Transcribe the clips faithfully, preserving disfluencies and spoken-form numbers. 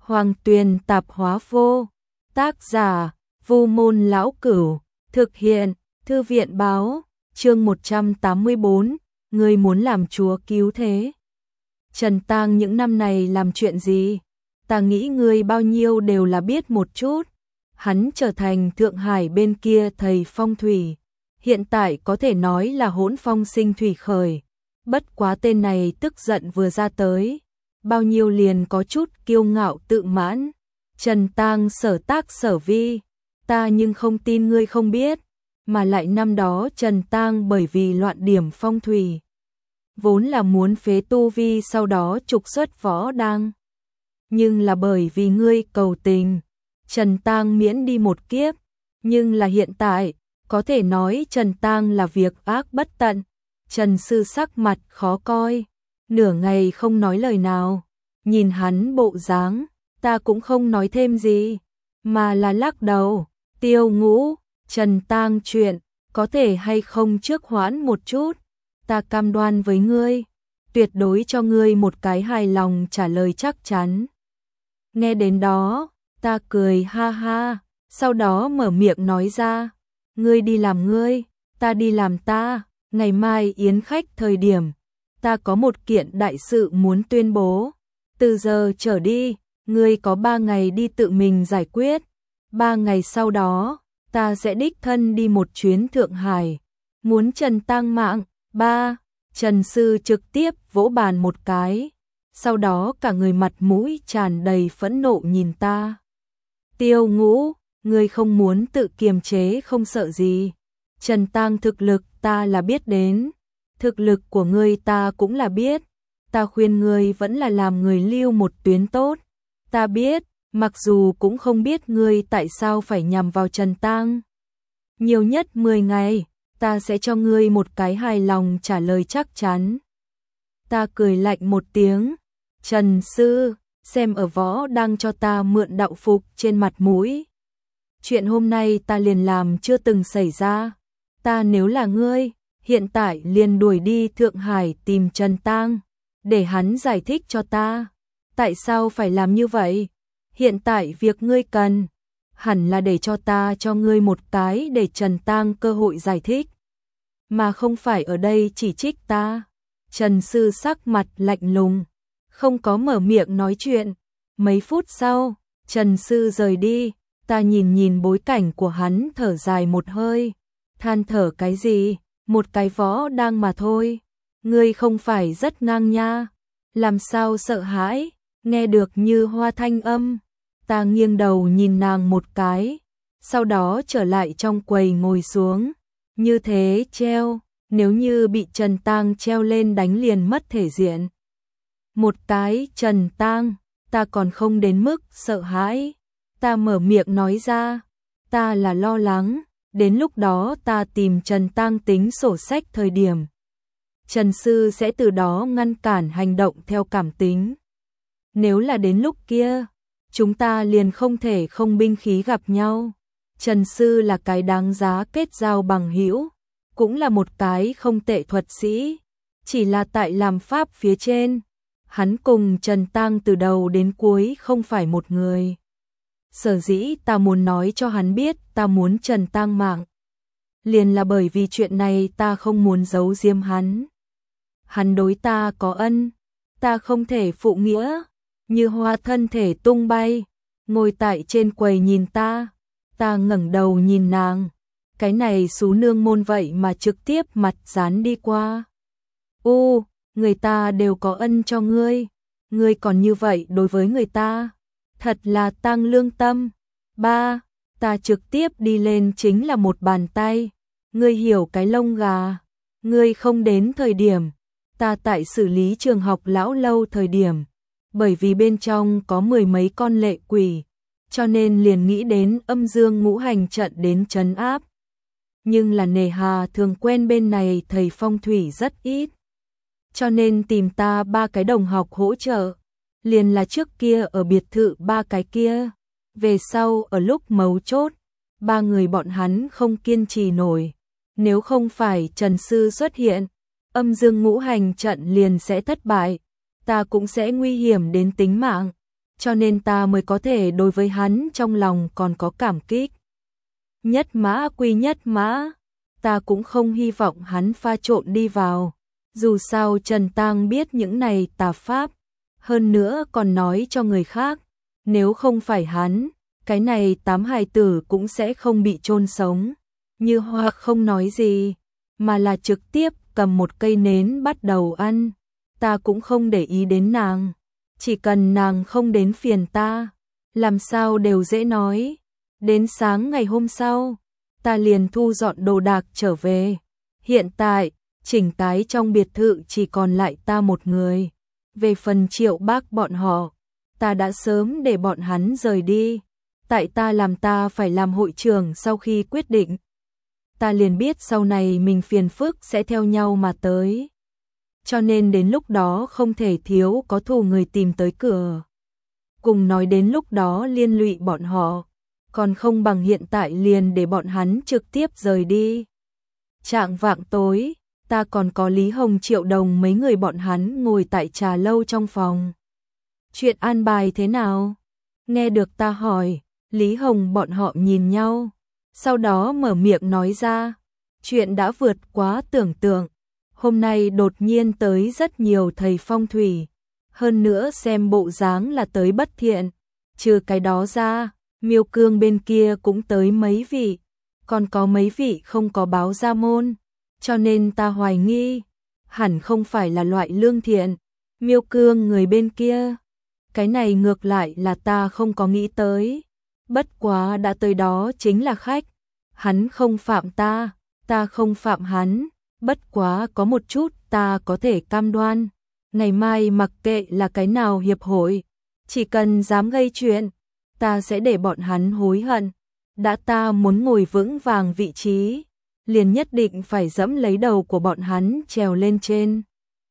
Hoàng Tuyền Tạp Hóa Vô. Tác giả: Vu Môn Lão Cửu. Thực hiện: Thư viện Báo. Chương một trăm tám mươi bốn. Ngươi muốn làm chúa cứu thế. Trần Tang những năm này làm chuyện gì? Ta nghĩ ngươi bao nhiêu đều là biết một chút. Hắn trở thành Thượng Hải bên kia thầy phong thủy. Hiện tại có thể nói là hỗn phong sinh thủy khởi. Bất quá tên này tức giận vừa ra tới. Bao nhiêu liền có chút kiêu ngạo tự mãn. Trần Tang sở tác sở vi. Ta nhưng không tin ngươi không biết. Mà lại năm đó Trần Tang bởi vì loạn điểm phong thủy. Vốn là muốn phế tu vi sau đó trục xuất võ đăng. Nhưng là bởi vì ngươi cầu tình. Trần Tang miễn đi một kiếp. Nhưng là hiện tại, có thể nói Trần Tang là việc ác bất tận. Trần Sư sắc mặt khó coi. Nửa ngày không nói lời nào. Nhìn hắn bộ dáng, ta cũng không nói thêm gì. Mà là lắc đầu. Tiêu Ngũ, Trần Tang chuyện, có thể hay không trước hoãn một chút. Ta cam đoan với ngươi, tuyệt đối cho ngươi một cái hài lòng trả lời chắc chắn. Nghe đến đó, ta cười ha ha, sau đó mở miệng nói ra. Ngươi đi làm ngươi, ta đi làm ta, ngày mai yến khách thời điểm. Ta có một kiện đại sự muốn tuyên bố. Từ giờ trở đi, ngươi có ba ngày đi tự mình giải quyết. Ba ngày sau đó, ta sẽ đích thân đi một chuyến Thượng Hải. Muốn Trần Tang mạng. Ba, Trần Sư trực tiếp vỗ bàn một cái. Sau đó cả người mặt mũi tràn đầy phẫn nộ nhìn ta. Tiêu Ngũ, ngươi không muốn tự kiềm chế không sợ gì. Trần Tang thực lực ta là biết đến. Thực lực của ngươi ta cũng là biết. Ta khuyên ngươi vẫn là làm người lưu một tuyến tốt. Ta biết, mặc dù cũng không biết ngươi tại sao phải nhằm vào Trần Tang. Nhiều nhất mười ngày, ta sẽ cho ngươi một cái hài lòng trả lời chắc chắn. Ta cười lạnh một tiếng. Trần Sư, xem ở võ đang cho ta mượn đạo phục trên mặt mũi. Chuyện hôm nay ta liền làm chưa từng xảy ra. Ta nếu là ngươi, hiện tại liền đuổi đi Thượng Hải tìm Trần Tang, để hắn giải thích cho ta. Tại sao phải làm như vậy? Hiện tại việc ngươi cần, hẳn là để cho ta cho ngươi một cái để Trần Tang cơ hội giải thích. Mà không phải ở đây chỉ trích ta. Trần Sư sắc mặt lạnh lùng, không có mở miệng nói chuyện. Mấy phút sau, Trần Sư rời đi. Ta nhìn nhìn bối cảnh của hắn thở dài một hơi. Than thở cái gì? Một cái võ đang mà thôi. Ngươi không phải rất ngang nha. Làm sao sợ hãi? Nghe được như hoa thanh âm. Ta nghiêng đầu nhìn nàng một cái. Sau đó trở lại trong quầy ngồi xuống. Như thế treo, nếu như bị Trần Tang treo lên đánh liền mất thể diện. Một cái Trần Tang, ta còn không đến mức sợ hãi. Ta mở miệng nói ra, ta là lo lắng, đến lúc đó ta tìm Trần Tang tính sổ sách thời điểm. Trần Sư sẽ từ đó ngăn cản hành động theo cảm tính. Nếu là đến lúc kia, chúng ta liền không thể không binh khí gặp nhau. Trần Sư là cái đáng giá kết giao bằng hữu, cũng là một cái không tệ thuật sĩ, chỉ là tại làm pháp phía trên, hắn cùng Trần Tang từ đầu đến cuối không phải một người. Sở dĩ ta muốn nói cho hắn biết ta muốn Trần Tang mạng, liền là bởi vì chuyện này ta không muốn giấu giếm hắn. Hắn đối ta có ân, ta không thể phụ nghĩa. Như hoa thân thể tung bay, ngồi tại trên quầy nhìn ta. Ta ngẩng đầu nhìn nàng, cái này xú nương môn vậy mà trực tiếp mặt dán đi qua. U, người ta đều có ân cho ngươi, ngươi còn như vậy đối với người ta, thật là tăng lương tâm. Ba, ta trực tiếp đi lên chính là một bàn tay. Ngươi hiểu cái lông gà, ngươi không đến thời điểm, ta tại xử lý trường học lão lâu thời điểm, bởi vì bên trong có mười mấy con lệ quỷ, cho nên liền nghĩ đến âm dương ngũ hành trận đến trấn áp. Nhưng là nề hà thường quen bên này thầy phong thủy rất ít, cho nên tìm ta ba cái đồng học hỗ trợ. Liền là trước kia ở biệt thự ba cái kia, về sau ở lúc mấu chốt, ba người bọn hắn không kiên trì nổi. Nếu không phải Trần Sư xuất hiện, âm dương ngũ hành trận liền sẽ thất bại, ta cũng sẽ nguy hiểm đến tính mạng. cho nên ta mới có thể đối với hắn trong lòng còn có cảm kích. Nhất mã quy nhất mã, ta cũng không hy vọng hắn pha trộn đi vào. Dù sao Trần Tang biết những này tà pháp, hơn nữa còn nói cho người khác, nếu không phải hắn, cái này tám hài tử cũng sẽ không bị chôn sống. Như Hoa không nói gì, mà là trực tiếp cầm một cây nến bắt đầu ăn. Ta cũng không để ý đến nàng, chỉ cần nàng không đến phiền ta, làm sao đều dễ nói. Đến sáng ngày hôm sau, ta liền thu dọn đồ đạc trở về. Hiện tại, chỉnh tái trong biệt thự chỉ còn lại ta một người. Về phần Triệu Bác bọn họ, ta đã sớm để bọn hắn rời đi. Tại ta làm ta phải làm hội trưởng sau khi quyết định. Ta liền biết sau này mình phiền phức sẽ theo nhau mà tới. Cho nên đến lúc đó không thể thiếu có thù người tìm tới cửa. Cùng nói đến lúc đó liên lụy bọn họ, còn không bằng hiện tại liền để bọn hắn trực tiếp rời đi. Trạng vạng tối, ta còn có Lý Hồng, Triệu Đồng mấy người bọn hắn ngồi tại trà lâu trong phòng. Chuyện an bài thế nào? Nghe được ta hỏi, Lý Hồng bọn họ nhìn nhau, sau đó mở miệng nói ra, chuyện đã vượt quá tưởng tượng. Hôm nay đột nhiên tới rất nhiều thầy phong thủy, hơn nữa xem bộ dáng là tới bất thiện. Trừ cái đó ra, Miêu Cương bên kia cũng tới mấy vị, còn có mấy vị không có báo ra môn, cho nên ta hoài nghi, hẳn không phải là loại lương thiện. Miêu Cương người bên kia, cái này ngược lại là ta không có nghĩ tới. Bất quá đã tới đó chính là khách, hắn không phạm ta, ta không phạm hắn. Bất quá có một chút ta có thể cam đoan, ngày mai mặc kệ là cái nào hiệp hội, chỉ cần dám gây chuyện, ta sẽ để bọn hắn hối hận. Đã ta muốn ngồi vững vàng vị trí, liền nhất định phải dẫm lấy đầu của bọn hắn trèo lên trên.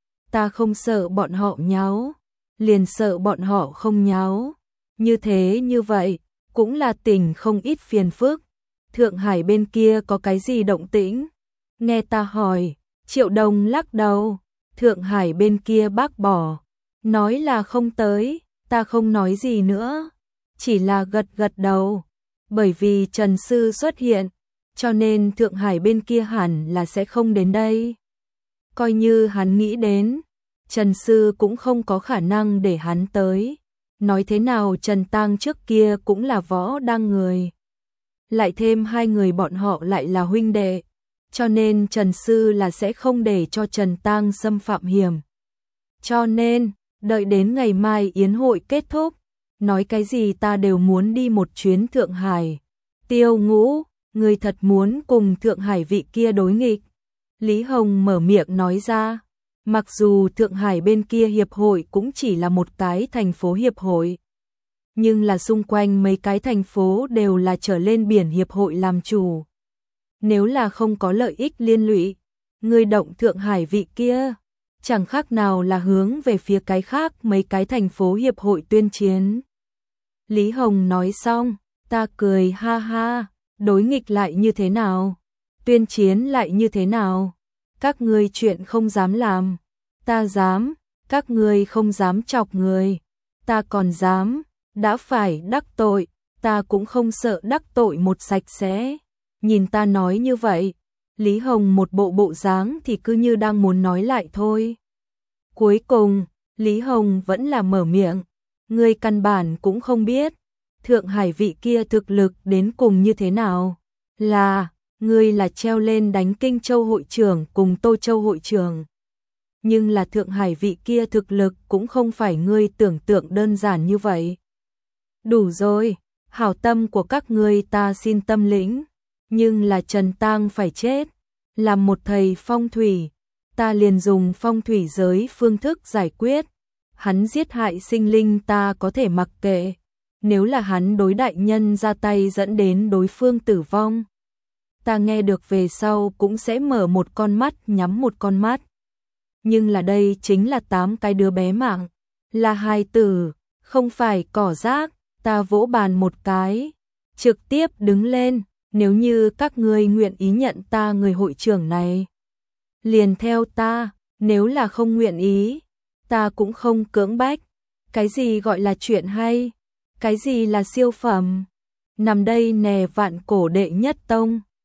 Ta không sợ bọn họ nháo, liền sợ bọn họ không nháo. Như thế như vậy, cũng là tỉnh không ít phiền phức. Thượng Hải bên kia có cái gì động tĩnh? Nghe ta hỏi, Triệu Đồng lắc đầu. Thượng Hải bên kia bác bỏ, nói là không tới. Ta không nói gì nữa, chỉ là gật gật đầu. Bởi vì Trần Sư xuất hiện, cho nên Thượng Hải bên kia hẳn là sẽ không đến đây. Coi như hắn nghĩ đến, Trần Sư cũng không có khả năng để hắn tới. Nói thế nào Trần Tang trước kia cũng là võ đang người, lại thêm hai người bọn họ lại là huynh đệ, cho nên Trần Sư là sẽ không để cho Trần Tang xâm phạm hiểm. Cho nên, đợi đến ngày mai yến hội kết thúc, nói cái gì ta đều muốn đi một chuyến Thượng Hải. Tiêu Ngũ, người thật muốn cùng Thượng Hải vị kia đối nghịch? Lý Hồng mở miệng nói ra, mặc dù Thượng Hải bên kia hiệp hội cũng chỉ là một cái thành phố hiệp hội, nhưng là xung quanh mấy cái thành phố đều là trở lên biển hiệp hội làm chủ. Nếu là không có lợi ích liên lụy, người động Thượng Hải vị kia, chẳng khác nào là hướng về phía cái khác mấy cái thành phố hiệp hội tuyên chiến. Lý Hồng nói xong, ta cười ha ha, đối nghịch lại như thế nào? Tuyên chiến lại như thế nào? Các ngươi chuyện không dám làm, ta dám. Các ngươi không dám chọc người, ta còn dám. Đã phải đắc tội, ta cũng không sợ đắc tội một sạch sẽ. Nhìn ta nói như vậy, Lý Hồng một bộ bộ dáng thì cứ như đang muốn nói lại thôi. Cuối cùng, Lý Hồng vẫn là mở miệng, ngươi căn bản cũng không biết Thượng Hải vị kia thực lực đến cùng như thế nào. Là, ngươi là treo lên đánh Kinh Châu hội trưởng cùng Tô Châu hội trưởng. Nhưng là Thượng Hải vị kia thực lực cũng không phải ngươi tưởng tượng đơn giản như vậy. Đủ rồi, hảo tâm của các ngươi ta xin tâm lĩnh, nhưng là Trần Tang phải chết. Làm một thầy phong thủy, ta liền dùng phong thủy giới phương thức giải quyết. Hắn giết hại sinh linh ta có thể mặc kệ, nếu là hắn đối đại nhân ra tay dẫn đến đối phương tử vong, ta nghe được về sau cũng sẽ mở một con mắt nhắm một con mắt. Nhưng là đây chính là tám cái đứa bé mạng, là hài tử, không phải cỏ rác. Ta vỗ bàn một cái, trực tiếp đứng lên, nếu như các ngươi nguyện ý nhận ta người hội trưởng này, liền theo ta, nếu là không nguyện ý, ta cũng không cưỡng bách. Cái gì gọi là chuyện hay? Cái gì là siêu phẩm? Nằm đây nè vạn cổ đệ nhất tông.